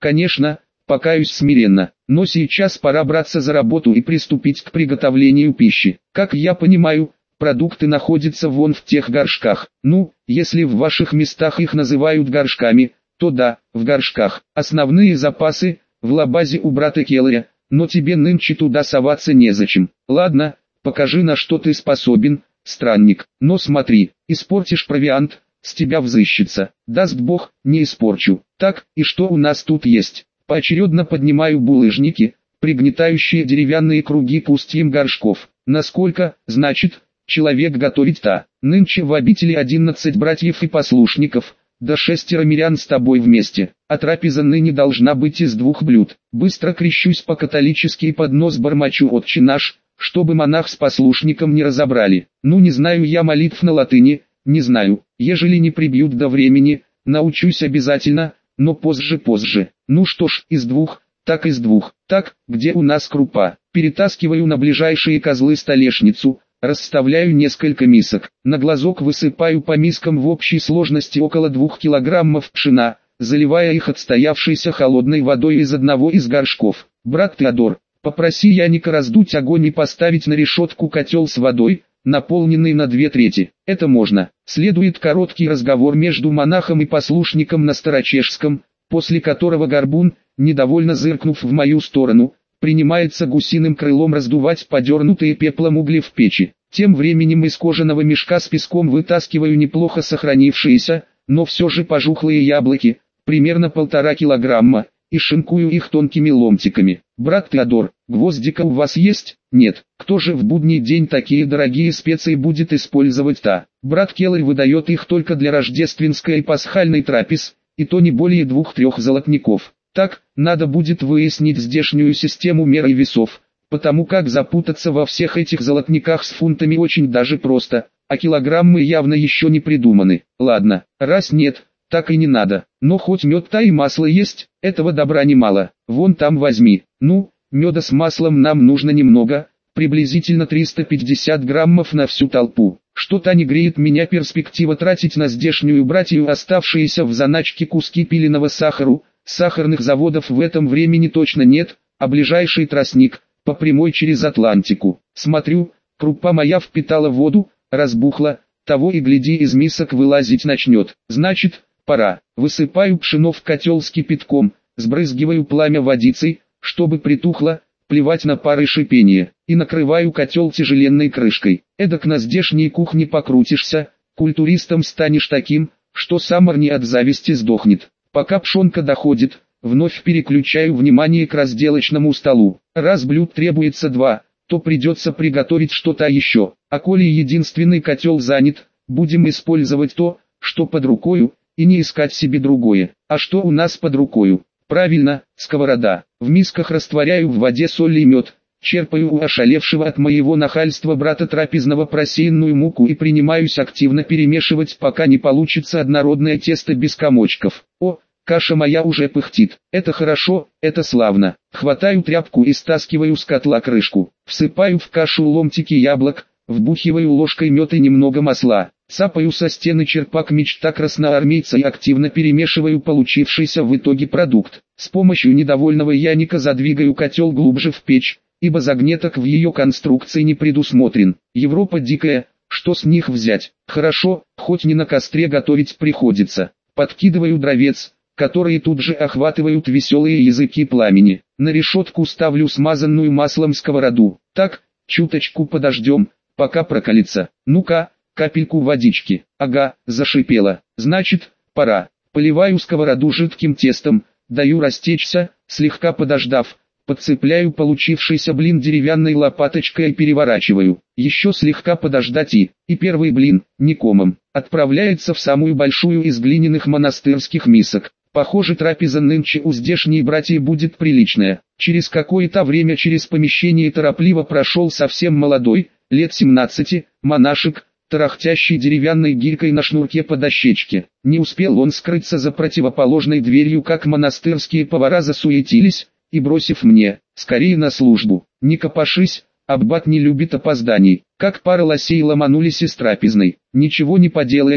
Конечно, покаюсь смиренно, но сейчас пора браться за работу и приступить к приготовлению пищи. Как я понимаю, продукты находятся вон в тех горшках. Ну, если в ваших местах их называют горшками, то да, в горшках. Основные запасы в лабазе у брата Келлера, но тебе нынче туда соваться незачем. Ладно, покажи, на что ты способен, странник. Но смотри, испортишь провиант, с тебя взыщется. Даст Бог, не испорчу. Так, и что у нас тут есть? Поочередно поднимаю булыжники, пригнетающие деревянные круги к устьям горшков. Насколько, значит, человек готовить-то? Нынче в обители 11 братьев и послушников, да 6 мирян с тобой вместе, а трапеза ныне должна быть из 2 блюд. Быстро крещусь по-католически и под нос бормочу «Отче наш», чтобы монах с послушником не разобрали. Ну не знаю я молитв на латыни, не знаю, ежели не прибьют до времени, научусь обязательно, но позже. Ну что ж, из 2, так из 2. Так, где у нас крупа? Перетаскиваю на ближайшие козлы столешницу, расставляю несколько мисок. На глазок высыпаю по мискам в общей сложности около 2 килограммов пшена, заливая их отстоявшейся холодной водой из одного из горшков. Брат Теодор, попроси Яника раздуть огонь и поставить на решетку котел с водой, наполненный на 2/3. Это можно. Следует короткий разговор между монахом и послушником на старочешском, после которого горбун, недовольно зыркнув в мою сторону, принимается гусиным крылом раздувать подернутые пеплом угли в печи. Тем временем из кожаного мешка с песком вытаскиваю неплохо сохранившиеся, но все же пожухлые яблоки, примерно 1,5 килограмма, и шинкую их тонкими ломтиками. Брат Теодор, гвоздика у вас есть? Нет. Кто же в будний день такие дорогие специи будет использовать-то? Брат Келлер выдает их только для рождественской и пасхальной трапез, и то не более 2-3 золотников. Так, надо будет выяснить здешнюю систему мер и весов, потому как запутаться во всех этих золотниках с фунтами очень даже просто, а килограммы явно еще не придуманы. Ладно, раз нет, так и не надо. Но хоть мед-то и масло есть, этого добра немало. Вон там возьми. Ну, меда с маслом нам нужно немного, приблизительно 350 граммов на всю толпу. Что-то не греет меня перспектива тратить на здешнюю братью оставшиеся в заначке куски пиленого сахару. Сахарных заводов в этом времени точно нет, а ближайший тростник, по прямой через Атлантику. Смотрю, крупа моя впитала воду, разбухла, того и гляди из мисок вылазить начнет. Значит, пора. Высыпаю пшено в котел с кипятком, сбрызгиваю пламя водицей, чтобы притухло, плевать на пары шипения, и накрываю котел тяжеленной крышкой. Эдак на здешней кухне покрутишься, культуристом станешь таким, что самарни от зависти сдохнет. Пока пшенка доходит, вновь переключаю внимание к разделочному столу. Раз блюд требуется 2, то придется приготовить что-то еще. А коли единственный котел занят, будем использовать то, что под рукою, и не искать себе другое. А что у нас под рукою? Правильно, сковорода. В мисках растворяю в воде соль и мед, черпаю у ошалевшего от моего нахальства брата трапезного просеянную муку и принимаюсь активно перемешивать, пока не получится однородное тесто без комочков. О, каша моя уже пыхтит. Это хорошо, это славно. Хватаю тряпку и стаскиваю с котла крышку. Всыпаю в кашу ломтики яблок, вбухиваю ложкой мед и немного масла. Цапаю со стены черпак мечта красноармейца и активно перемешиваю получившийся в итоге продукт. С помощью недовольного Яника задвигаю котел глубже в печь, ибо загнеток в ее конструкции не предусмотрен. Европа дикая, что с них взять? Хорошо, хоть не на костре готовить приходится. Подкидываю дровец, которые тут же охватывают веселые языки пламени. На решетку ставлю смазанную маслом сковороду. Так, чуточку подождем, пока прокалится. Ну-ка, капельку водички. Ага, зашипело. Значит, пора. Поливаю сковороду жидким тестом, даю растечься, слегка подождав. Подцепляю получившийся блин деревянной лопаточкой и переворачиваю. Еще слегка подождать и первый блин, не комом, отправляется в самую большую из глиняных монастырских мисок. Похоже, трапеза нынче у здешней братьи будет приличная. Через какое-то время через помещение торопливо прошел совсем молодой, лет 17, монашек, тарахтящий деревянной гирькой на шнурке по дощечке. Не успел он скрыться за противоположной дверью, как монастырские повара засуетились, и бросив мне, скорее на службу, не копошись, аббат не любит опозданий. Как пара лосей ломанулись из трапезной. Ничего не поделаешь,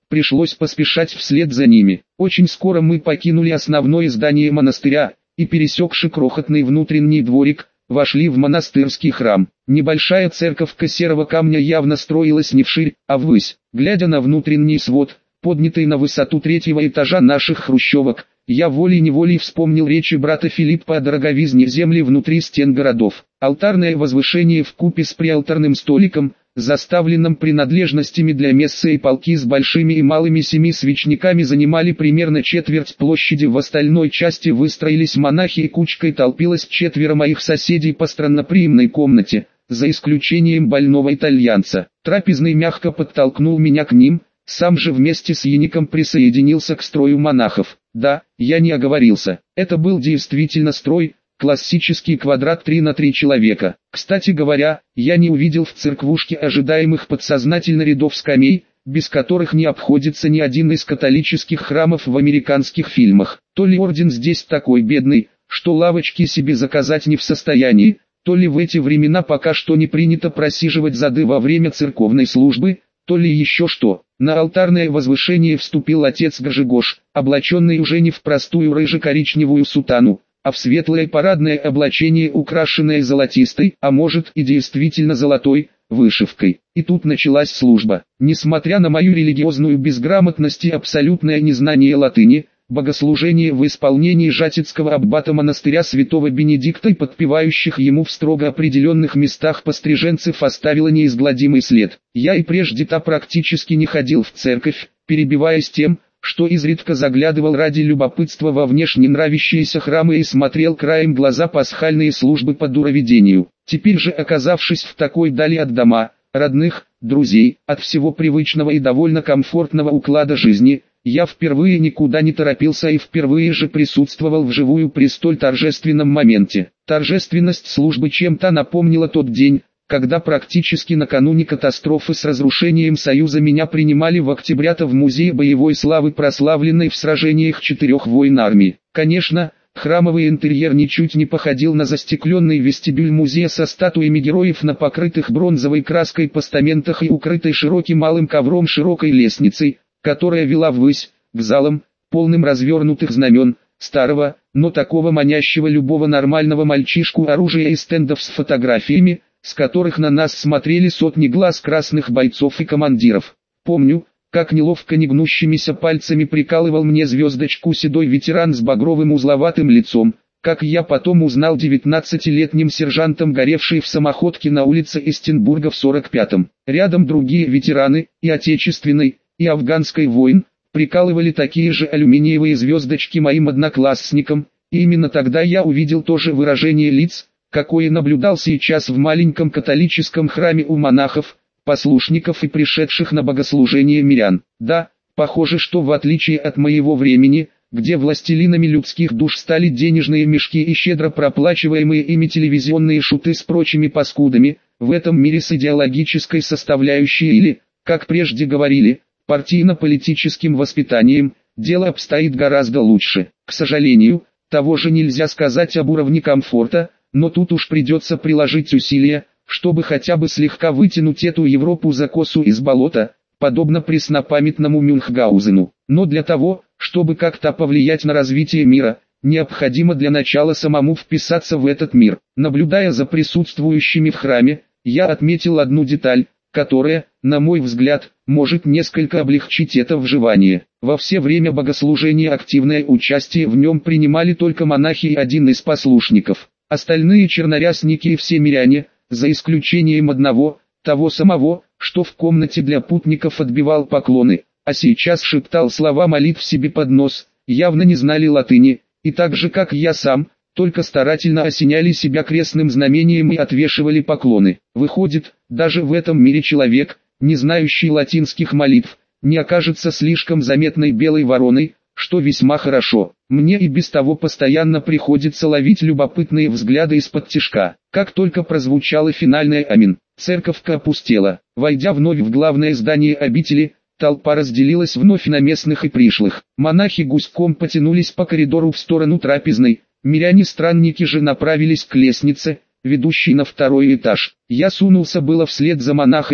пришлось поспешать вслед за ними. Очень скоро мы покинули основное здание монастыря, и пересекши крохотный внутренний дворик, вошли в монастырский храм. Небольшая церковка серого камня явно строилась не вширь, а ввысь. Глядя на внутренний свод, поднятый на высоту 3-го этажа наших хрущевок, я волей-неволей вспомнил речи брата Филиппа о дороговизне земли внутри стен городов. Алтарное возвышение вкупе с приалтарным столиком, заставленным принадлежностями для мессы и полки с большими и малыми 7 свечниками, занимали примерно четверть площади. В остальной части выстроились монахи и кучкой толпилось 4 моих соседей по странноприимной комнате, за исключением больного итальянца. Трапезный мягко подтолкнул меня к ним, сам же вместе с Яником присоединился к строю монахов. Да, я не оговорился, это был действительно строй, классический квадрат 3 на 3 человека. Кстати говоря, я не увидел в церквушке ожидаемых подсознательно рядов скамей, без которых не обходится ни один из католических храмов в американских фильмах. То ли орден здесь такой бедный, что лавочки себе заказать не в состоянии, то ли в эти времена пока что не принято просиживать зады во время церковной службы, то ли еще что. На алтарное возвышение вступил отец Гажигош, облаченный уже не в простую рыже-коричневую сутану, а в светлое парадное облачение, украшенное золотистой, а может и действительно золотой, вышивкой. И тут началась служба. Несмотря на мою религиозную безграмотность и абсолютное незнание латыни, богослужение в исполнении жатецкого аббата монастыря святого Бенедикта и подпевающих ему в строго определенных местах постриженцев оставило неизгладимый след. Я и прежде-то практически не ходил в церковь, перебиваясь тем, что изредка заглядывал ради любопытства во внешне нравящиеся храмы и смотрел краем глаза пасхальные службы по дуроведению. Теперь же, оказавшись в такой дали от дома, родных, друзей, от всего привычного и довольно комфортного уклада жизни, я впервые никуда не торопился и впервые же присутствовал вживую при столь торжественном моменте. Торжественность службы чем-то напомнила тот день, когда практически накануне катастрофы с разрушением Союза меня принимали в октября-то в Музее боевой славы, прославленной в сражениях 4 войн армии. Конечно, храмовый интерьер ничуть не походил на застекленный вестибюль музея со статуями героев на покрытых бронзовой краской постаментах и укрытой широким малым ковром широкой лестницей, которая вела ввысь, к залам, полным развернутых знамен, старого, но такого манящего любого нормального мальчишку оружия и стендов с фотографиями, с которых на нас смотрели сотни глаз красных бойцов и командиров. Помню, как неловко негнущимися пальцами прикалывал мне звездочку седой ветеран с багровым узловатым лицом, как я потом узнал 19-летним сержантом, горевший в самоходке на улице Эстенбурга в 45-м. Рядом другие ветераны, и отечественной, и афганской войн, прикалывали такие же алюминиевые звездочки моим одноклассникам, и именно тогда я увидел то же выражение лиц, какое наблюдал сейчас в маленьком католическом храме у монахов, послушников и пришедших на богослужение мирян. Да, похоже, что в отличие от моего времени, где властелинами людских душ стали денежные мешки и щедро проплачиваемые ими телевизионные шуты с прочими паскудами, в этом мире с идеологической составляющей или, как прежде говорили, партийно-политическим воспитанием, дело обстоит гораздо лучше. К сожалению, того же нельзя сказать об уровне комфорта, но тут уж придется приложить усилия, чтобы хотя бы слегка вытянуть эту Европу за косу из болота, подобно преснопамятному Мюнхгаузену. Но для того, чтобы как-то повлиять на развитие мира, необходимо для начала самому вписаться в этот мир. Наблюдая за присутствующими в храме, я отметил одну деталь, которая, на мой взгляд, может несколько облегчить это вживание. Во все время богослужения активное участие в нем принимали только монахи и один из послушников. Остальные чернорясники и все миряне, за исключением одного, того самого, что в комнате для путников отбивал поклоны, а сейчас шептал слова молитв себе под нос, явно не знали латыни, и так же как я сам, только старательно осеняли себя крестным знамением и отвешивали поклоны. Выходит, даже в этом мире человек, не знающий латинских молитв, не окажется слишком заметной белой вороной, что весьма хорошо. Мне и без того постоянно приходится ловить любопытные взгляды из-под тишка. Как только прозвучало финальное «Амин», церковка опустела. Войдя вновь в главное здание обители, толпа разделилась вновь на местных и пришлых. Монахи гуськом потянулись по коридору в сторону трапезной, миряне-странники же направились к лестнице, ведущей на 2-й этаж. Я сунулся было вслед за монахами,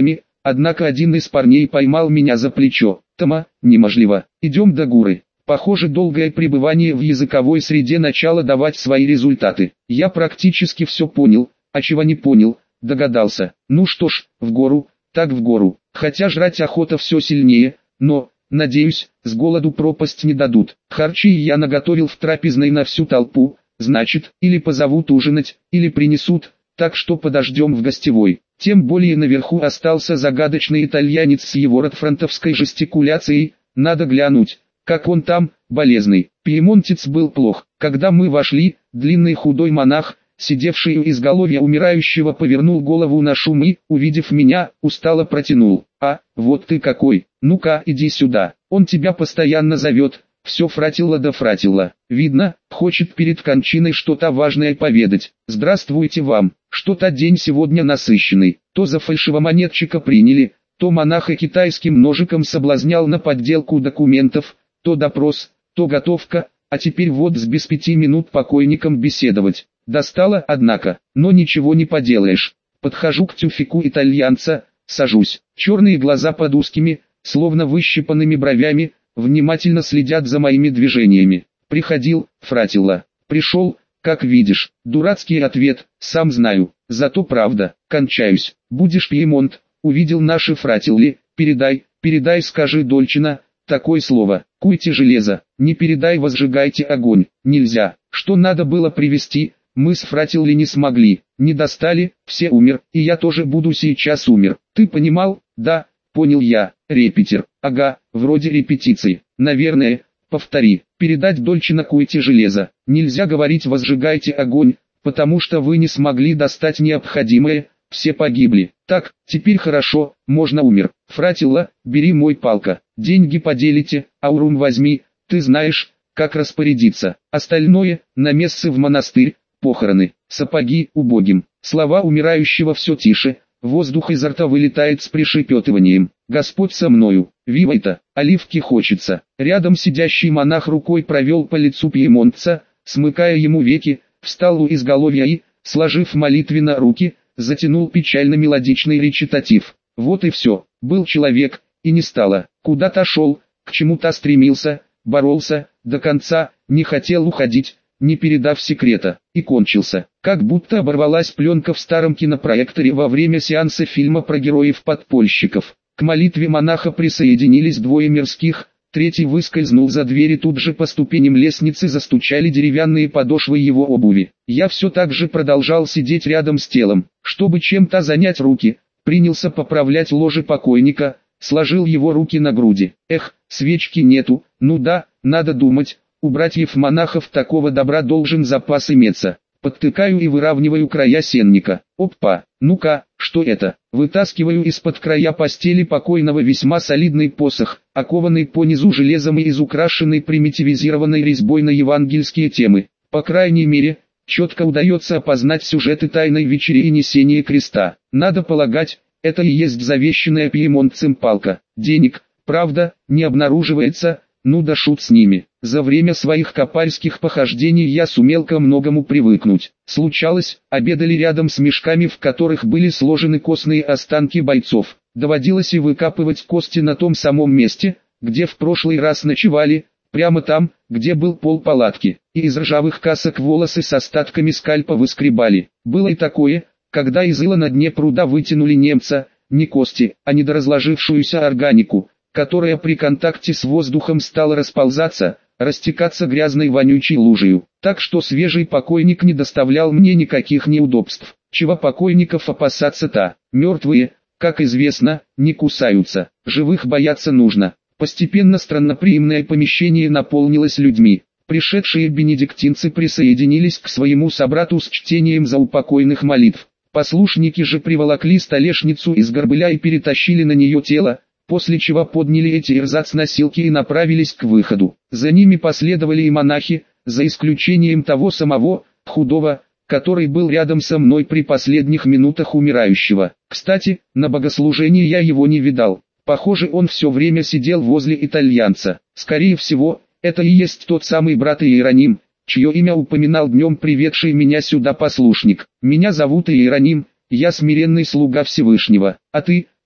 однако один из парней поймал меня за плечо. «Тома, неможливо, идем до Гуры». Похоже, долгое пребывание в языковой среде начало давать свои результаты. Я практически все понял, а чего не понял, догадался. Ну что ж, в гору, так в гору. Хотя жрать охота все сильнее, но, надеюсь, с голоду пропасть не дадут. Харчи я наготовил в трапезной на всю толпу, значит, или позовут ужинать, или принесут, так что подождем в гостевой. Тем более наверху остался загадочный итальянец с его ротфронтовской жестикуляцией, надо глянуть, как он там, болезный. Пьемонтец был плох. Когда мы вошли, длинный худой монах, сидевший у изголовья умирающего, повернул голову на шум и, увидев меня, устало протянул: «А, вот ты какой, ну-ка иди сюда, он тебя постоянно зовет». Все фратило да фратило. Видно, хочет перед кончиной что-то важное поведать. «Здравствуйте вам, что-то день сегодня насыщенный». То за фальшивомонетчика приняли, то монаха китайским ножиком соблазнял на подделку документов, то допрос, то готовка, а теперь вот с без 5 минут покойником беседовать. Достало, однако, но ничего не поделаешь. Подхожу к тюфику итальянца, сажусь. Черные глаза под узкими, словно выщипанными бровями, внимательно следят за моими движениями. «Приходил, фратилла». «Пришел, как видишь». Дурацкий ответ, сам знаю, зато правда. «Кончаюсь, будешь Пьемонт, увидел наши фратилли, передай, скажи Дольчина, такое слово, куйте железо, не передай, возжигайте огонь». Нельзя, что надо было привезти, мы с фратилли не смогли, не достали, все умер, и я тоже буду сейчас умер. Ты понимал? Да, понял я. Репетир, ага, вроде репетиции. Наверное, повтори. Передать Дольчина, куйте железо. Нельзя говорить возжигайте огонь, потому что вы не смогли достать необходимое, все погибли. Так, теперь хорошо, можно умер. Фратилла, бери мой палка, деньги поделите, аурум возьми, ты знаешь, как распорядиться. Остальное, на мессы в монастырь, похороны, сапоги убогим. Слова умирающего все тише, воздух изо рта вылетает с пришепетыванием. «Господь со мною, вивайта, оливки хочется». Рядом сидящий монах рукой провел по лицу пьемонтца, смыкая ему веки, встал у изголовья и, сложив молитвенно руки, затянул печально-мелодичный речитатив. Вот и все, был человек, и не стало. Куда-то шел, к чему-то стремился, боролся, до конца, не хотел уходить, не передав секрета, и кончился. Как будто оборвалась пленка в старом кинопроекторе во время сеанса фильма про героев-подпольщиков. К молитве монаха присоединились двое мирских, третий выскользнул за дверь, и тут же по ступеням лестницы застучали деревянные подошвы его обуви. Я все так же продолжал сидеть рядом с телом, чтобы чем-то занять руки, принялся поправлять ложе покойника, сложил его руки на груди. Эх, свечки нету, ну да, надо думать, у братьев-монахов такого добра должен запас иметься. Подтыкаю и выравниваю края сенника. Опа, ну-ка, что это? Вытаскиваю из-под края постели покойного весьма солидный посох, окованный по низу железом и изукрашенный примитивизированной резьбой на евангельские темы. По крайней мере, четко удается опознать сюжеты тайной вечери и несения креста. Надо полагать, это и есть завещанная пьемонтцем палка. Денег, правда, не обнаруживается, ну да шут с ними. За время своих копальских похождений я сумел ко многому привыкнуть. Случалось, обедали рядом с мешками, в которых были сложены костные останки бойцов. Доводилось и выкапывать кости на том самом месте, где в прошлый раз ночевали, прямо там, где был пол палатки. И из ржавых касок волосы с остатками скальпа выскребали. Было и такое, когда из ила на дне пруда вытянули немца, не кости, а недоразложившуюся органику, которая при контакте с воздухом стала расползаться, растекаться грязной вонючей лужею. Так что свежий покойник не доставлял мне никаких неудобств. Чего покойников опасаться-то? Мертвые, как известно, не кусаются, живых бояться нужно. Постепенно странноприимное помещение наполнилось людьми. Пришедшие бенедиктинцы присоединились к своему собрату с чтением заупокойных молитв. Послушники же приволокли столешницу из горбыля и перетащили на нее тело, после чего подняли эти эрзац-носилки и направились к выходу. За ними последовали и монахи, за исключением того самого, худого, который был рядом со мной при последних минутах умирающего. Кстати, на богослужении я его не видал. Похоже, он все время сидел возле итальянца. Скорее всего, это и есть тот самый брат Иероним, чье имя упоминал днем приведший меня сюда послушник. Меня зовут Иероним, я смиренный слуга Всевышнего. А ты,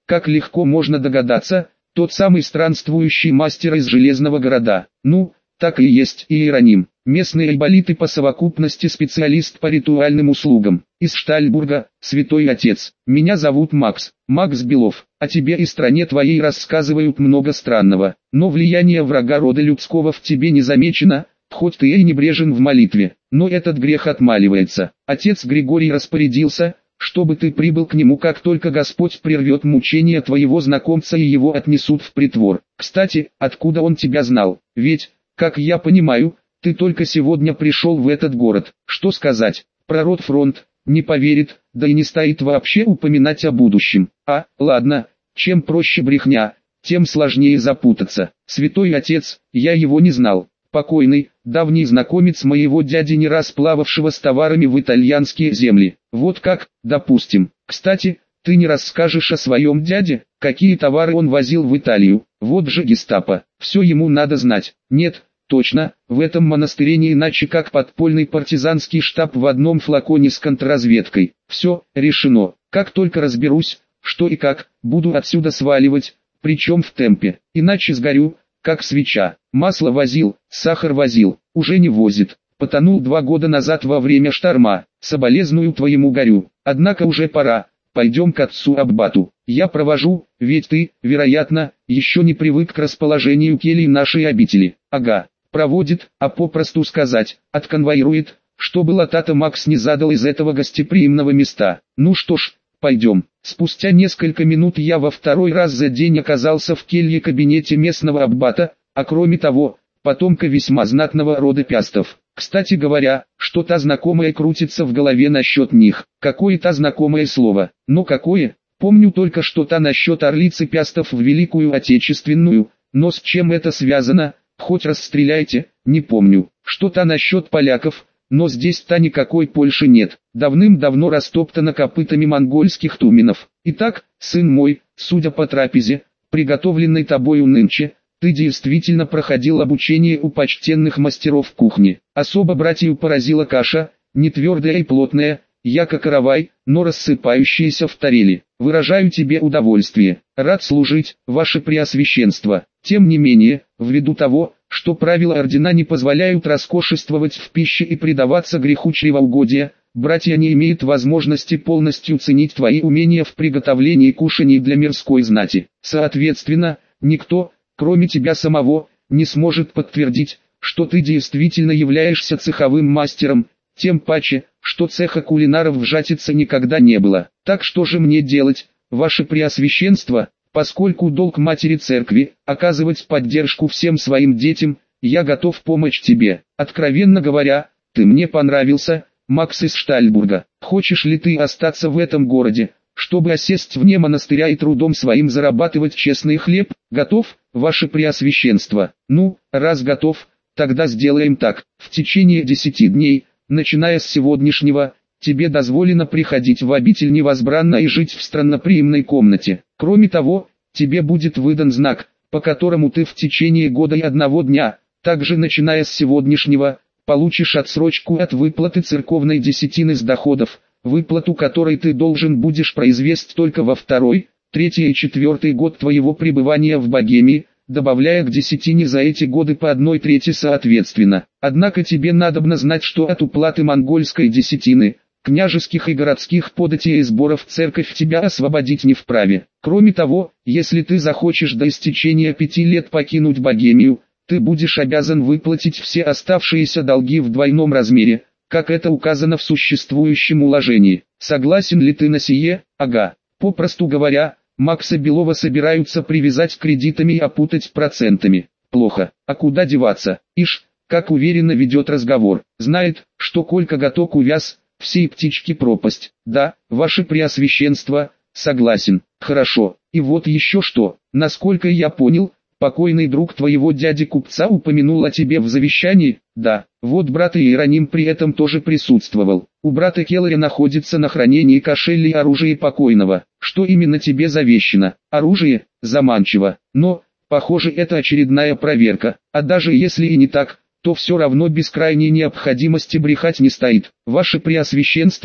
как легко можно догадаться, тот самый странствующий мастер из Железного города. Ну, так и есть Иероним, местный айболит и по совокупности специалист по ритуальным услугам. Из Штальбурга, святой отец. Меня зовут Макс, Макс Белов. О тебе и стране твоей рассказывают много странного, но влияние врага рода людского в тебе не замечено, хоть ты и небрежен в молитве, но этот грех отмаливается. Отец Григорий распорядился, чтобы ты прибыл к нему, как только Господь прервет мучения твоего знакомца и его отнесут в притвор. Кстати, откуда он тебя знал? Ведь, как я понимаю, ты только сегодня пришел в этот город. Что сказать? Про Ротфронт не поверит, да и не стоит вообще упоминать о будущем. Ладно, чем проще брехня, тем сложнее запутаться. Святой отец, я его не знал. Покойный, давний знакомец моего дяди, не раз плававшего с товарами в итальянские земли. Вот как, допустим. Кстати, ты не расскажешь о своем дяде, какие товары он возил в Италию? Вот же гестапо, все ему надо знать. Нет, точно, в этом монастыре не иначе как подпольный партизанский штаб в одном флаконе с контрразведкой. Все, решено. Как только разберусь, что и как, буду отсюда сваливать, причем в темпе, иначе сгорю, как свеча. Масло возил, сахар возил, уже не возит. Потонул 2 года назад во время шторма. Соболезную твоему горю. Однако уже пора. Пойдем к отцу Аббату. Я провожу, ведь ты, вероятно, еще не привык к расположению келий нашей обители. Ага, проводит, а попросту сказать, отконвоирует, чтобы латата Макс не задал из этого гостеприимного места. Ну что ж, пойдем. Спустя несколько минут я во второй раз за день оказался в келье-кабинете местного аббата, а кроме того, потомка весьма знатного рода Пястов. Кстати говоря, что-то знакомое крутится в голове насчет них. Какое-то знакомое слово. Но какое? Помню только что-то насчет орлицы Пястов в Великую Отечественную, но с чем это связано, хоть расстреляйте, не помню. Что-то насчет поляков, но здесь-то никакой Польши нет. Давным-давно растоптана копытами монгольских туменов. Итак, сын мой, судя по трапезе, приготовленной тобою нынче, ты действительно проходил обучение у почтенных мастеров кухни. Особо братью поразила каша, не твердая и плотная, яко каравай, но рассыпающаяся в тарели. Выражаю тебе удовольствие. Рад служить, ваше преосвященство. Тем не менее, ввиду того, что правила ордена не позволяют роскошествовать в пище и предаваться греху чревоугодия, братья не имеют возможности полностью ценить твои умения в приготовлении кушаний для мирской знати. Соответственно, никто, кроме тебя самого, не сможет подтвердить, что ты действительно являешься цеховым мастером, тем паче, что цеха кулинаров в Жатице никогда не было. Так что же мне делать, ваше преосвященство, поскольку долг матери церкви, оказывать поддержку всем своим детям, я готов помочь тебе. Откровенно говоря, ты мне понравился, Макс из Штальбурга. Хочешь ли ты остаться в этом городе, чтобы осесть вне монастыря и трудом своим зарабатывать честный хлеб? Готов, ваше преосвященство? Ну, раз готов, тогда сделаем так. В течение 10 дней, начиная с сегодняшнего, тебе дозволено приходить в обитель невозбранно и жить в странноприимной комнате. Кроме того, тебе будет выдан знак, по которому ты в течение года и 1 дня, также начиная с сегодняшнего, получишь отсрочку от выплаты церковной десятины с доходов, выплату которой ты должен будешь произвести только во 2-й, 3-й и 4-й год твоего пребывания в Богемии, добавляя к десятине за эти годы по 1/3 соответственно. Однако тебе надобно знать, что от уплаты монгольской десятины, княжеских и городских податей и сборов церковь тебя освободить не вправе. Кроме того, если ты захочешь до истечения 5 лет покинуть Богемию, ты будешь обязан выплатить все оставшиеся долги в 2-м размере, как это указано в существующем уложении. Согласен ли ты на сие? Ага. Попросту говоря, Макса Белова собираются привязать кредитами и опутать процентами. Плохо. А куда деваться? Ишь, как уверенно ведет разговор. Знает, что Колька Готок увяз, всей птички пропасть. Да, ваше преосвященство, согласен. Хорошо. И вот еще что. Насколько я понял, покойный друг твоего дяди-купца упомянул о тебе в завещании? Да. Вот брат Иероним при этом тоже присутствовал. У брата Келлера находится на хранении кошель и оружие покойного. Что именно тебе завещено? Оружие? Заманчиво. Но, похоже, это очередная проверка. А даже если и не так, то все равно без крайней необходимости брехать не стоит. Ваше преосвященство,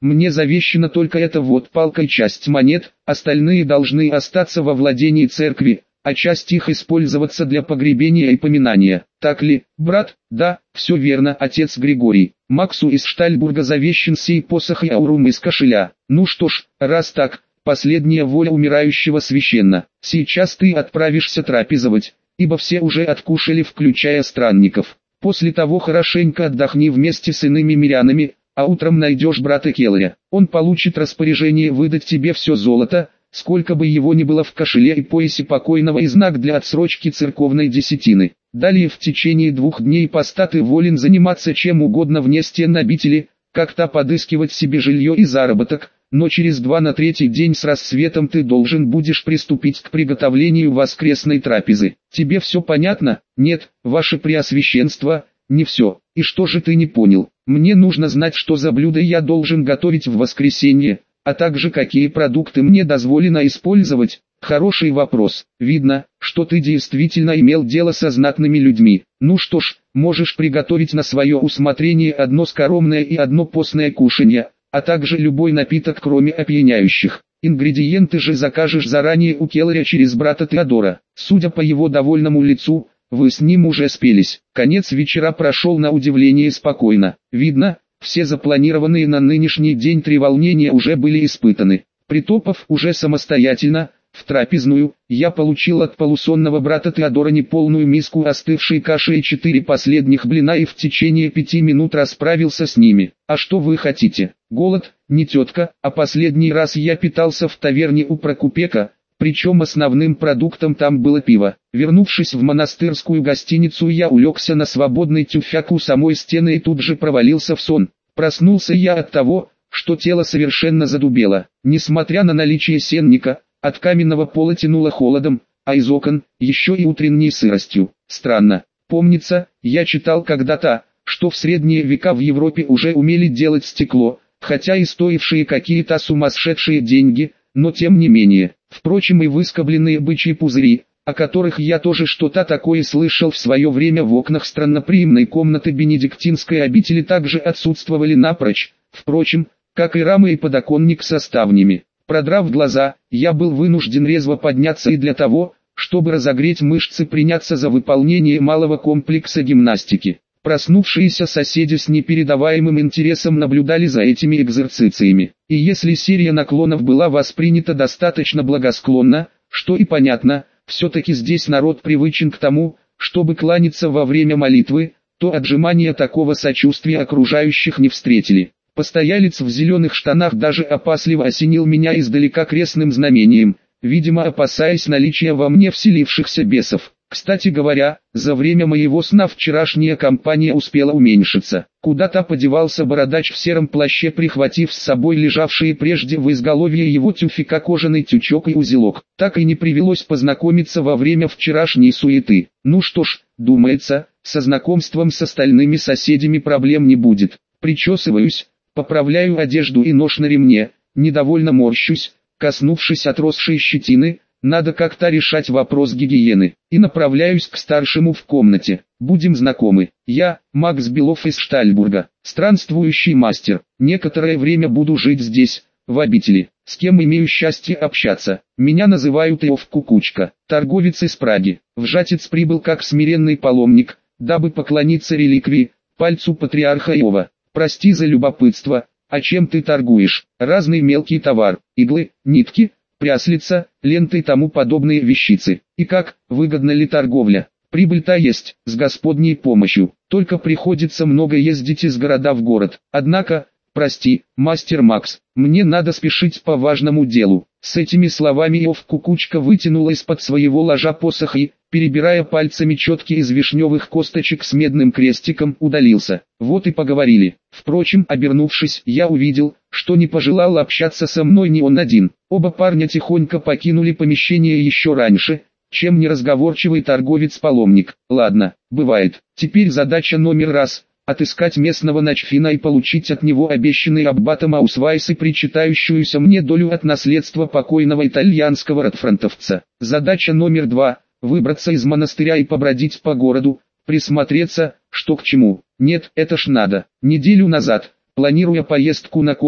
Мне завещена только эта вот палка и часть монет, остальные должны остаться во владении церкви, а часть их использоваться для погребения и поминания. Так ли, брат? Да, все верно, отец Григорий. Максу из Штальбурга завещен сей посох и аурум из кошеля. Ну что ж, раз так, последняя воля умирающего священна. Сейчас ты отправишься трапезовать, ибо все уже откушали, включая странников. После того хорошенько отдохни вместе с иными мирянами, а утром найдешь брата Келларя. Он получит распоряжение выдать тебе все золото, сколько бы его ни было в кошеле и поясе покойного, и знак для отсрочки церковной десятины. Далее в течение 2 дней поста ты волен заниматься чем угодно вне стен обители, как-то подыскивать себе жилье и заработок, но через 2 на 3-й день с рассветом ты должен будешь приступить к приготовлению воскресной трапезы. Тебе все понятно? Нет, ваше преосвященство, не все. И что же ты не понял? Мне нужно знать, что за блюда я должен готовить в воскресенье, а также какие продукты мне дозволено использовать. Хороший вопрос. Видно, что ты действительно имел дело со знатными людьми. Ну что ж, можешь приготовить на свое усмотрение одно скоромное и одно постное кушанье, а также любой напиток, кроме опьяняющих. Ингредиенты же закажешь заранее у Келларя через брата Теодора. Судя по его довольному лицу, вы с ним уже спелись. Конец вечера прошел на удивление спокойно. Видно, все запланированные на нынешний день треволнения уже были испытаны. Притопав уже самостоятельно, в трапезную, я получил от полусонного брата Теодора неполную миску остывшей каши и 4 последних блина и в течение 5 минут расправился с ними. А что вы хотите? Голод, не тетка, а последний раз я питался в таверне у Прокупека, причем основным продуктом там было пиво. Вернувшись в монастырскую гостиницу, я улегся на свободный тюфяк у самой стены и тут же провалился в сон. Проснулся я от того, что тело совершенно задубело. Несмотря на наличие сенника, от каменного пола тянуло холодом, а из окон еще и утренней сыростью. Странно. Помнится, я читал когда-то, что в средние века в Европе уже умели делать стекло, хотя и стоившие какие-то сумасшедшие деньги, но тем не менее. Впрочем, и выскобленные бычьи пузыри, о которых я тоже что-то такое слышал в свое время в окнах странноприимной комнаты бенедиктинской обители, также отсутствовали напрочь, впрочем, как и рамы и подоконник со ставнями. Продрав глаза, я был вынужден резво подняться и для того, чтобы разогреть мышцы, приняться за выполнение малого комплекса гимнастики. Проснувшиеся соседи с непередаваемым интересом наблюдали за этими экзерцициями. И если серия наклонов была воспринята достаточно благосклонно, что и понятно, все-таки здесь народ привычен к тому, чтобы кланяться во время молитвы, то отжимания такого сочувствия окружающих не встретили. Постоялец в зеленых штанах даже опасливо осенил меня издалека крестным знамением, видимо опасаясь наличия во мне вселившихся бесов. Кстати говоря, за время моего сна вчерашняя компания успела уменьшиться. Куда-то подевался бородач в сером плаще, прихватив с собой лежавшие прежде в изголовье его тюфяка кожаный тючок и узелок. Так и не привелось познакомиться во время вчерашней суеты. Ну что ж, думается, со знакомством с остальными соседями проблем не будет. Причесываюсь, поправляю одежду и нож на ремне, недовольно морщусь, коснувшись отросшей щетины. Надо как-то решать вопрос гигиены. И направляюсь к старшему в комнате. Будем знакомы. Я, Макс Белов из Штальбурга, странствующий мастер. Некоторое время буду жить здесь, в обители. С кем имею счастье общаться? Меня называют Иов Кукучка, торговец из Праги. В Жатец прибыл как смиренный паломник, дабы поклониться реликвии, пальцу патриарха Иова. Прости за любопытство, а чем ты торгуешь? Разный мелкий товар, иглы, нитки, пряслица, ленты и тому подобные вещицы. И как, выгодна ли торговля? Прибыль-то есть, с Господней помощью. Только приходится много ездить из города в город. Однако, прости, мастер Макс, мне надо спешить по важному делу. С этими словами Иов Кукучка вытянул из-под своего ложа посох и, перебирая пальцами четки из вишневых косточек с медным крестиком, удалился. Вот и поговорили. Впрочем, обернувшись, я увидел, что не пожелал общаться со мной ни он один. Оба парня тихонько покинули помещение еще раньше, чем неразговорчивый торговец-паломник. Ладно, бывает. Теперь задача номер раз – отыскать местного начфина и получить от него обещанный аббатом аусвайс и причитающуюся мне долю от наследства покойного итальянского ротфронтовца. Задача номер два – выбраться из монастыря и побродить по городу, присмотреться, что к чему. Нет, это ж надо. Неделю назад, планируя поездку на Коп,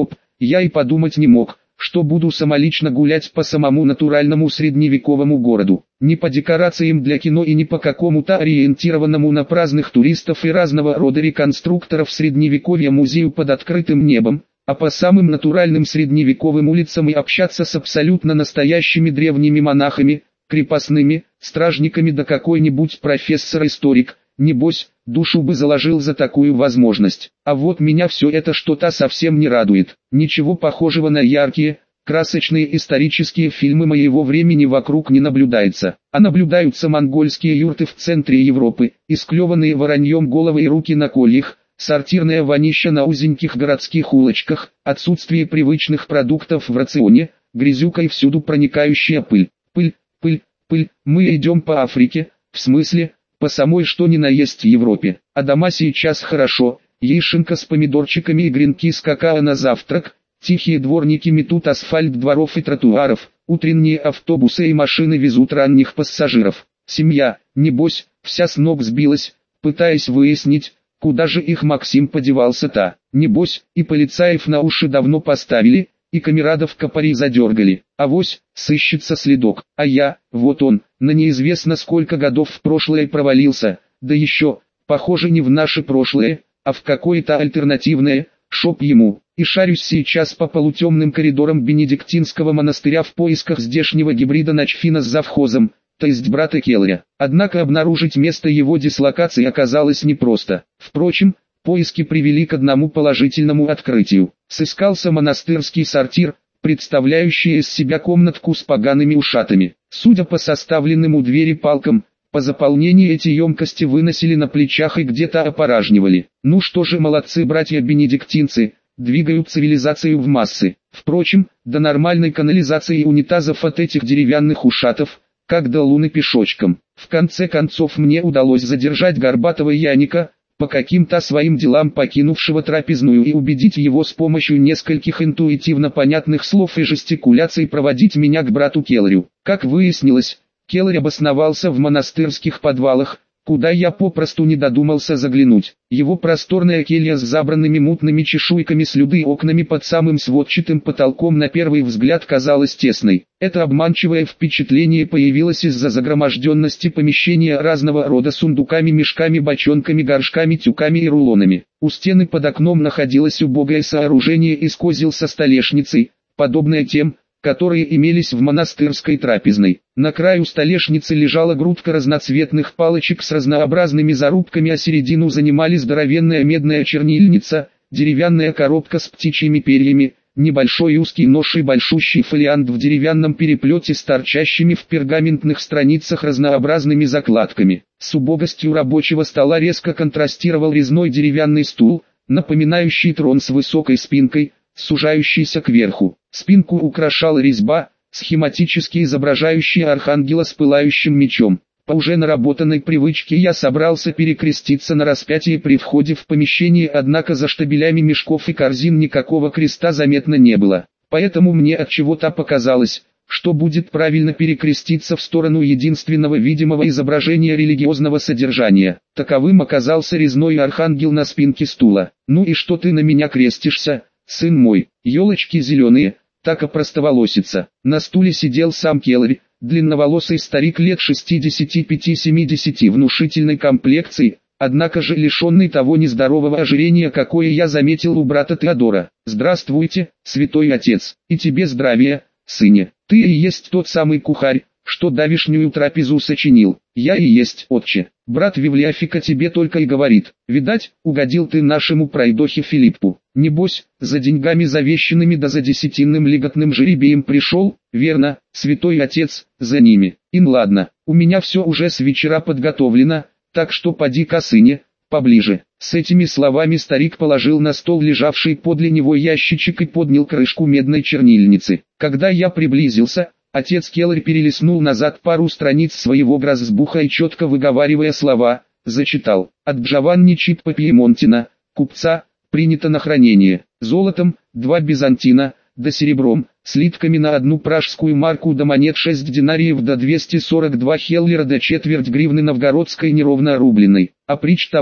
я и подумать не мог, что буду самолично гулять по самому натуральному средневековому городу. Не по декорациям для кино и не по какому-то ориентированному на праздных туристов и разного рода реконструкторов средневековья музею под открытым небом, а по самым натуральным средневековым улицам и общаться с абсолютно настоящими древними монахами, крепостными, стражниками да какой-нибудь профессор-историк, небось, душу бы заложил за такую возможность. А вот меня все это что-то совсем не радует. Ничего похожего на яркие, красочные исторические фильмы моего времени вокруг не наблюдается. А наблюдаются монгольские юрты в центре Европы, исклеванные вороньем головы и руки на кольях, сортирное вонища на узеньких городских улочках, отсутствие привычных продуктов в рационе, грязюка и всюду проникающая пыль. Пыль, пыль, пыль. Мы идем по Африке, в смысле, по самой что ни на есть в Европе. А дома сейчас хорошо, яишенка с помидорчиками и гренки с какао на завтрак, тихие дворники метут асфальт дворов и тротуаров, утренние автобусы и машины везут ранних пассажиров. Семья, небось, вся с ног сбилась, пытаясь выяснить, куда же их Максим подевался-то. Небось, и полицаев на уши давно поставили, и камерадов копари задергали. Авось, сыщется следок. А я, вот он, на неизвестно сколько годов в прошлое провалился, да еще, похоже не в наше прошлое, а в какое-то альтернативное, шоп ему. И шарюсь сейчас по полутемным коридорам Бенедиктинского монастыря в поисках здешнего гибрида Начфина с завхозом, то есть брата Келлеря. Однако обнаружить место его дислокации оказалось непросто. Впрочем, поиски привели к одному положительному открытию. Сыскался монастырский сортир, представляющий из себя комнатку с погаными ушатами. Судя по составленным у двери палкам, по заполнению эти емкости выносили на плечах и где-то опоражнивали. Ну что же, молодцы братья-бенедиктинцы, двигают цивилизацию в массы. Впрочем, до нормальной канализации унитазов от этих деревянных ушатов, как до луны пешочком. В конце концов мне удалось задержать горбатого Яника, по каким-то своим делам покинувшего трапезную, и убедить его с помощью нескольких интуитивно понятных слов и жестикуляций проводить меня к брату Келлерю. Как выяснилось, Келлер обосновался в монастырских подвалах, куда я попросту не додумался заглянуть. Его просторная келья с забранными мутными чешуйками слюды и окнами под самым сводчатым потолком на первый взгляд казалась тесной. Это обманчивое впечатление появилось из-за загроможденности помещения разного рода сундуками, мешками, бочонками, горшками, тюками и рулонами. У стены под окном находилось убогое сооружение из козел со столешницей, подобное тем, которые имелись в монастырской трапезной. На краю столешницы лежала грудка разноцветных палочек с разнообразными зарубками, а середину занимали здоровенная медная чернильница, деревянная коробка с птичьими перьями, небольшой узкий нож и большущий фолиант в деревянном переплете с торчащими в пергаментных страницах разнообразными закладками. С убогостью рабочего стола резко контрастировал резной деревянный стул, напоминающий трон с высокой спинкой, сужающийся кверху. Спинку украшала резьба, схематически изображающая архангела с пылающим мечом. По уже наработанной привычке я собрался перекреститься на распятие при входе в помещение, однако за штабелями мешков и корзин никакого креста заметно не было. Поэтому мне от чего-то показалось, что будет правильно перекреститься в сторону единственного видимого изображения религиозного содержания. Таковым оказался резной архангел на спинке стула. «Ну и что ты на меня крестишься, сын мой? Елочки зеленые, так опростоволосится». На стуле сидел сам Келлер, длинноволосый старик лет 65-70 внушительной комплекции, однако же лишенный того нездорового ожирения, какое я заметил у брата Теодора. «Здравствуйте, святой отец, и тебе здравия, сыне. Ты и есть тот самый кухарь, что давишнюю трапезу сочинил». «Я и есть, отче. Брат Вивлеофика тебе только и говорит. Видать, угодил ты нашему пройдохе Филиппу. Небось, за деньгами завещанными да за десятинным лиготным жеребием пришел?» «Верно, святой отец, за ними». «Ладно, у меня все уже с вечера подготовлено, так что поди-ка, сыне, поближе». С этими словами старик положил на стол лежавший подле него ящичек и поднял крышку медной чернильницы. Когда я приблизился, отец Келлер перелистнул назад пару страниц своего грозбуха и, четко выговаривая слова, зачитал: «От Джованни Чиппо Пьемонтина, купца, принято на хранение, золотом, 2 бизантина, да серебром, слитками на 1 пражскую марку да монет 6 динариев до 242 хеллера до четверть гривны новгородской неровно рубленной. А прич того,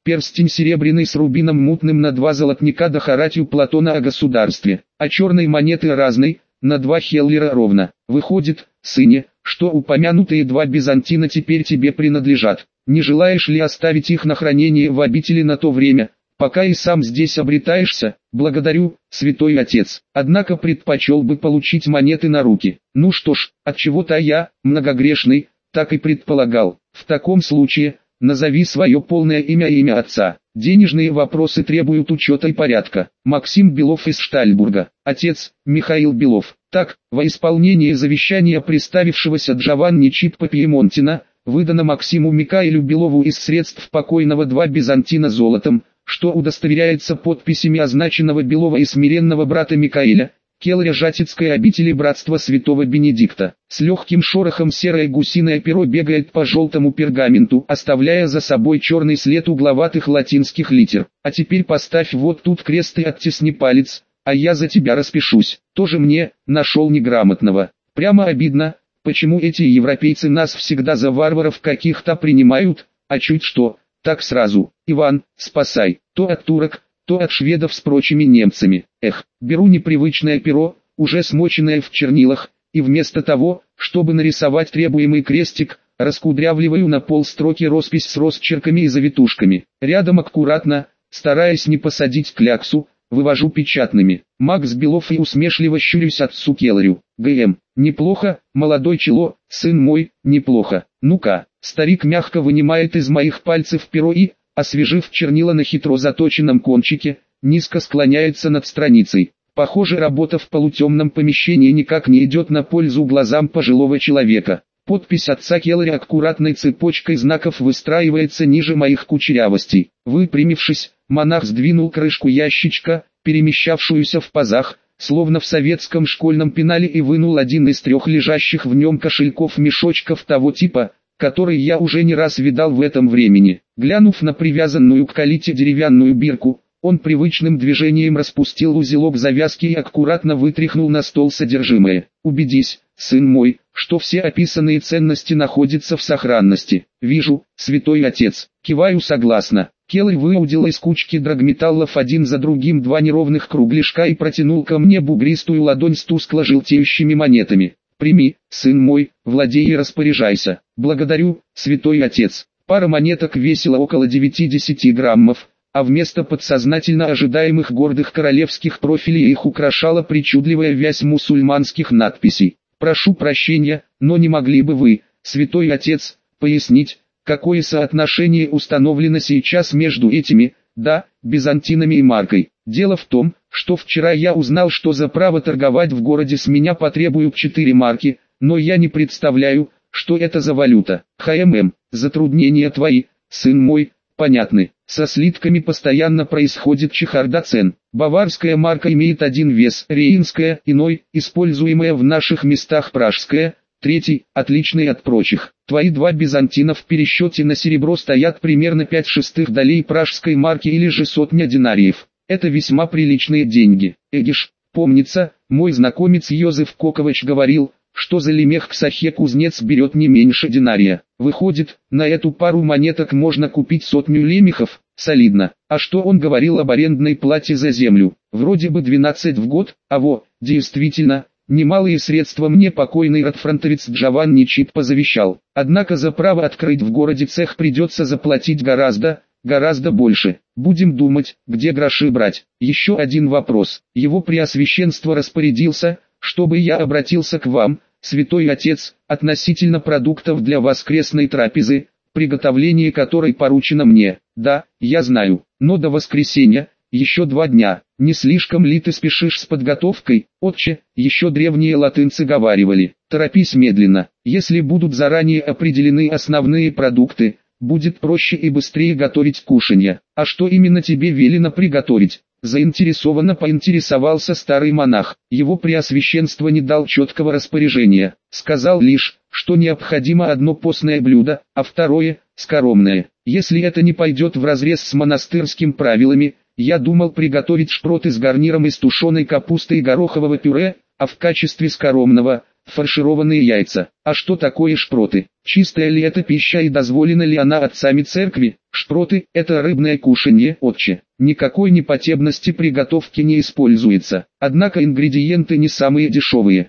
перстень серебряный с рубином мутным на 2 золотника да харатью Платона о государстве, а черной монеты разной, на 2 хеллера ровно. Выходит, сыне, что упомянутые 2 бизантина теперь тебе принадлежат. Не желаешь ли оставить их на хранение в обители на то время, пока и сам здесь обретаешься? Благодарю, святой отец. Однако предпочел бы получить монеты на руки. Ну что ж, отчего-то я, многогрешный, так и предполагал. В таком случае, назови свое полное имя и имя отца. Денежные вопросы требуют учета и порядка. Максим Белов из Штальбурга. Отец, Михаил Белов. Так, во исполнение завещания представившегося Джованни Чиппо Пьемонтина, выдано Максиму Микаэлю Белову из средств покойного 2 бизантина золотом, что удостоверяется подписями означенного Белова и смиренного брата Микаэля, келаря Жатицкой обители Братства Святого Бенедикта. С легким шорохом серое гусиное перо бегает по желтому пергаменту, оставляя за собой черный след угловатых латинских литер. А теперь поставь вот тут крест и оттисни палец, а я за тебя распишусь. Тоже мне, нашел неграмотного. Прямо обидно, почему эти европейцы нас всегда за варваров каких-то принимают, а чуть что, так сразу. Иван, спасай, то от турок, то от шведов с прочими немцами. Эх, беру непривычное перо, уже смоченное в чернилах, и вместо того, чтобы нарисовать требуемый крестик, раскудрявливаю на полстроки роспись с росчерками и завитушками. Рядом аккуратно, стараясь не посадить кляксу, вывожу печатными. Макс Белов и усмешливо щурюсь отцу келарю. ГМ, неплохо, молодой чело, сын мой, неплохо. Ну-ка, старик мягко вынимает из моих пальцев перо и, освежив чернила на хитро заточенном кончике, низко склоняется над страницей. Похоже, работа в полутемном помещении никак не идет на пользу глазам пожилого человека. Подпись отца келаря аккуратной цепочкой знаков выстраивается ниже моих кучерявостей. Выпрямившись, монах сдвинул крышку ящичка, перемещавшуюся в пазах, словно в советском школьном пенале, и вынул один из 3 лежащих в нем кошельков-мешочков того типа, который я уже не раз видал в этом времени. Глянув на привязанную к калите деревянную бирку, он привычным движением распустил узелок завязки и аккуратно вытряхнул на стол содержимое. Убедись, сын мой, что все описанные ценности находятся в сохранности. Вижу, святой отец. Киваю согласно. Келарь выудил из кучки драгметаллов один за другим 2 неровных кругляшка и протянул ко мне бугристую ладонь с тускло желтеющими монетами. Прими, сын мой, владей и распоряжайся. Благодарю, святой отец. Пара монеток весила около 9-10 граммов, а вместо подсознательно ожидаемых гордых королевских профилей их украшала причудливая вязь мусульманских надписей. Прошу прощения, но не могли бы вы, святой отец, пояснить, какое соотношение установлено сейчас между этими, бизантинами и маркой? Дело в том, что вчера я узнал, что за право торговать в городе с меня потребуют 4 марки, но я не представляю, что это за валюта. Затруднения твои, сын мой, понятны. Со слитками постоянно происходит чехарда цен. Баварская марка имеет один вес, рейнская – иной, используемая в наших местах пражская, третий, отличный от прочих. Твои 2 бизантина в пересчете на серебро стоят примерно 5/6 долей пражской марки или же 100 динариев. Это весьма приличные деньги. Эгиш, помнится, мой знакомец Йозеф Кокович говорил, что за лемех к сахе кузнец берет не меньше динария. Выходит, на эту пару монеток можно купить 100 лемехов, солидно. А что он говорил об арендной плате за землю? Вроде бы 12 в год, действительно, немалые средства мне покойный ротфронтовец Джованни Чиппо завещал. Однако за право открыть в городе цех придется заплатить гораздо больше. Будем думать, где гроши брать. Еще один вопрос. Его преосвященство распорядился, чтобы я обратился к вам, святой отец, относительно продуктов для воскресной трапезы, приготовление которой поручено мне. Да, я знаю, но до воскресенья, еще 2 дня. Не слишком ли ты спешишь с подготовкой, отче? Еще древние латынцы говаривали: торопись медленно. Если будут заранее определены основные продукты, будет проще и быстрее готовить кушанье. А что именно тебе велено приготовить? Заинтересованно поинтересовался старый монах. Его преосвященство не дал четкого распоряжения. Сказал лишь, что необходимо одно постное блюдо, а второе – скоромное. Если это не пойдет вразрез с монастырскими правилами, я думал приготовить шпроты с гарниром из тушеной капусты и горохового пюре, а в качестве скоромного фаршированные яйца. А что такое шпроты? Чистая ли это пища и дозволена ли она отцами церкви? Шпроты – это рыбное кушанье, отче. Никакой непотебности приготовки не используется. Однако ингредиенты не самые дешевые.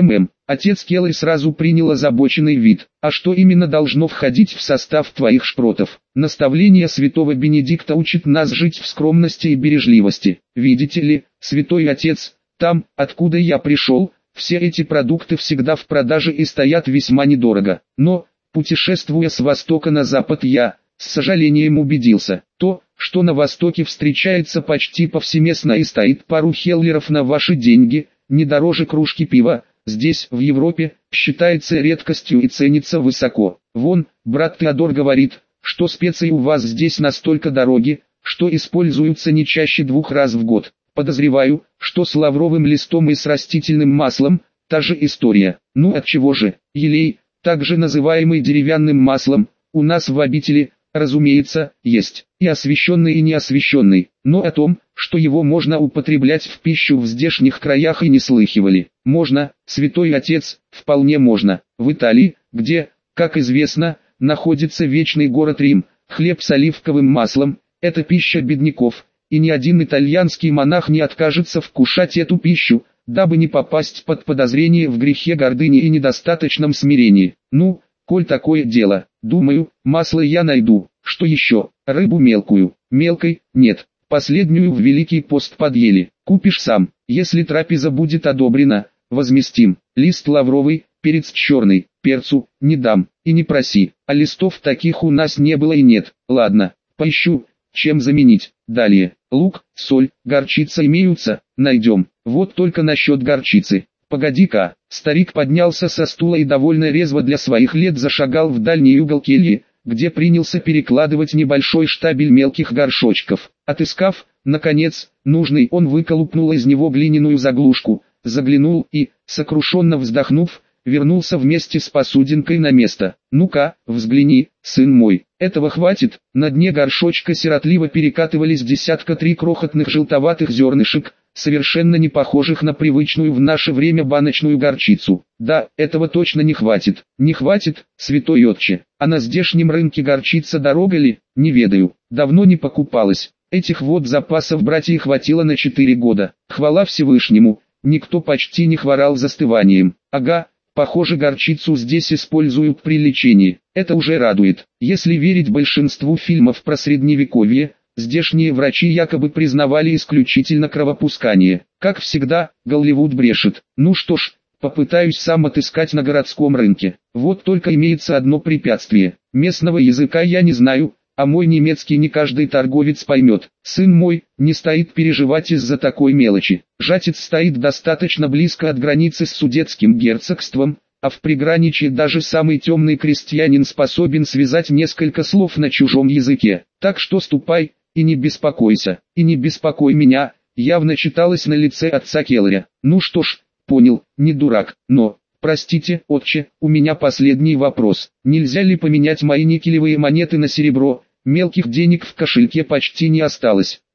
Отец Келлой сразу принял озабоченный вид. А что именно должно входить в состав твоих шпротов? Наставление святого Бенедикта учит нас жить в скромности и бережливости. Видите ли, святой отец, там, откуда я пришел, все эти продукты всегда в продаже и стоят весьма недорого. Но, путешествуя с востока на запад, я, с сожалением убедился, то, что на востоке встречается почти повсеместно и стоит пару хеллеров на ваши деньги, не дороже кружки пива, здесь, в Европе, считается редкостью и ценится высоко. Вон, брат Теодор говорит, что специи у вас здесь настолько дороги, что используются не чаще 2 раз в год. Подозреваю, что с лавровым листом и с растительным маслом та же история. Ну отчего же, елей, также называемый деревянным маслом, у нас в обители, разумеется, есть, и освященный и неосвященный, но о том, что его можно употреблять в пищу в здешних краях и не слыхивали. Можно, святой отец, вполне можно. В Италии, где, как известно, находится вечный город Рим, хлеб с оливковым маслом – это пища бедняков, и ни один итальянский монах не откажется вкушать эту пищу, дабы не попасть под подозрение в грехе гордыни и недостаточном смирении. Ну, коль такое дело, думаю, масло я найду. Что еще? Рыбу мелкую. Мелкой, нет. Последнюю в Великий пост подъели. Купишь сам. Если трапеза будет одобрена, возместим. Лист лавровый, перец черный, перцу не дам. И не проси. А листов таких у нас не было и нет. Ладно, поищу, чем заменить. Далее. Лук, соль, горчица имеются, найдем. Вот только насчет горчицы. Погоди-ка, старик поднялся со стула и довольно резво для своих лет зашагал в дальний угол кельи, где принялся перекладывать небольшой штабель мелких горшочков. Отыскав, наконец, нужный, он выколупнул из него глиняную заглушку, заглянул и, сокрушенно вздохнув, вернулся вместе с посудинкой на место. «Ну-ка, взгляни, сын мой, этого хватит». На дне горшочка сиротливо перекатывались 3 крохотных желтоватых зернышек, совершенно не похожих на привычную в наше время баночную горчицу. Да, этого точно не хватит. Не хватит, святой отче. А на здешнем рынке горчица дорога ли? Не ведаю. Давно не покупалась. Этих вот запасов братья хватило на 4 года. Хвала Всевышнему, никто почти не хворал застыванием. Ага. Похоже, горчицу здесь используют при лечении. Это уже радует. Если верить большинству фильмов про средневековье, здешние врачи якобы признавали исключительно кровопускание. Как всегда, Голливуд брешет. Ну что ж, попытаюсь сам отыскать на городском рынке. Вот только имеется одно препятствие. Местного языка я не знаю, а мой немецкий не каждый торговец поймет. Сын мой, не стоит переживать из-за такой мелочи. Жатец стоит достаточно близко от границы с Судетским герцогством, а в приграничье даже самый темный крестьянин способен связать несколько слов на чужом языке. Так что ступай, и не беспокойся, и не беспокой меня, явно читалось на лице отца Келларя. Ну что ж, понял, не дурак, но... Простите, отче, у меня последний вопрос. Нельзя ли поменять мои никелевые монеты на серебро? Мелких денег в кошельке почти не осталось.